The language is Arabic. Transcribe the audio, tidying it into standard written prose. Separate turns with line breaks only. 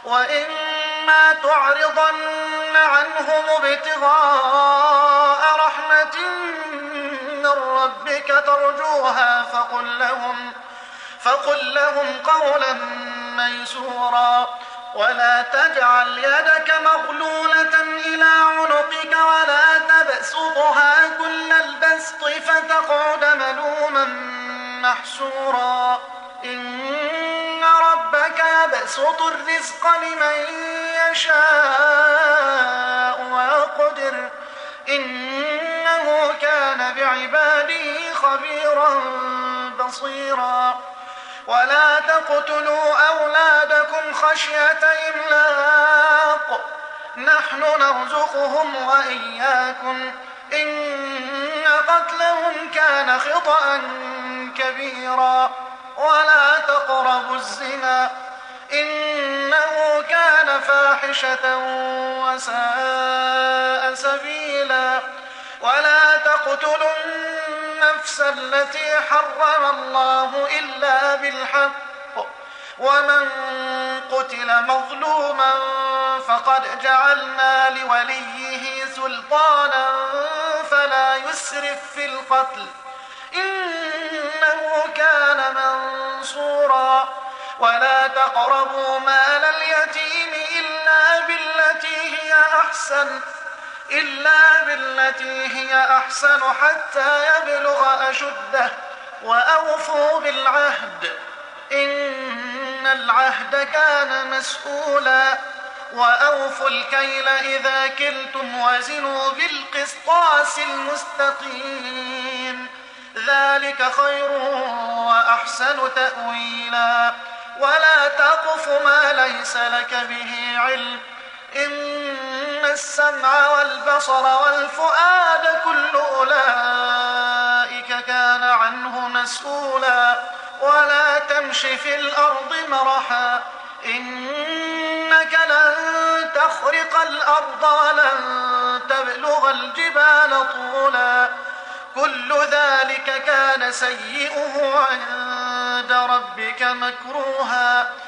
وإما تعرضن عنهم ابتغاء رحمة من ربك ترجوها فقل لهم قولا ميسورا. ولا تجعل يدك مغلولة إلى عنقك ولا تبسطها كل البسط فتقعد ملوما محسورا. إن ربك يبسط الرزق لمن يشاء ويقدر إنه كان بعباده خبيرا بصيرا. ولا تقتلوا أولادكم خشية إملاق نحن نرزقهم وإياكم إن قتلهم كان خطأ كبيرا. ولا تقربوا الزنا إنه كان فاحشة وساء سبيلا. ولا تقتلوا النفس التي حرم الله إلا بالحق ومن قتل مظلوما فقد جعلنا لوليه سلطانا فلا يسرف في القتل إنه كان منصورا. ولا تقربوا مال اليتيم إلا بالتي هي أحسن حتى يبلغ أشده. وأوفوا بالعهد إن العهد كان مسؤولا. وأوفوا الكيل إذا كلتم وزنوا بالقسطاس المستقيم ذلك خير وأحسن تأويلا. ولا تقف ما ليس لك به علم إن السمع والبصر والفؤاد كل أولئك كان عنه مسؤولا. ولا تمش في الأرض مرحا إنك لن تخرق الأرض ولن تبلغ الجبال طولا كل ذلك كان سيئه عند ربك مكروها.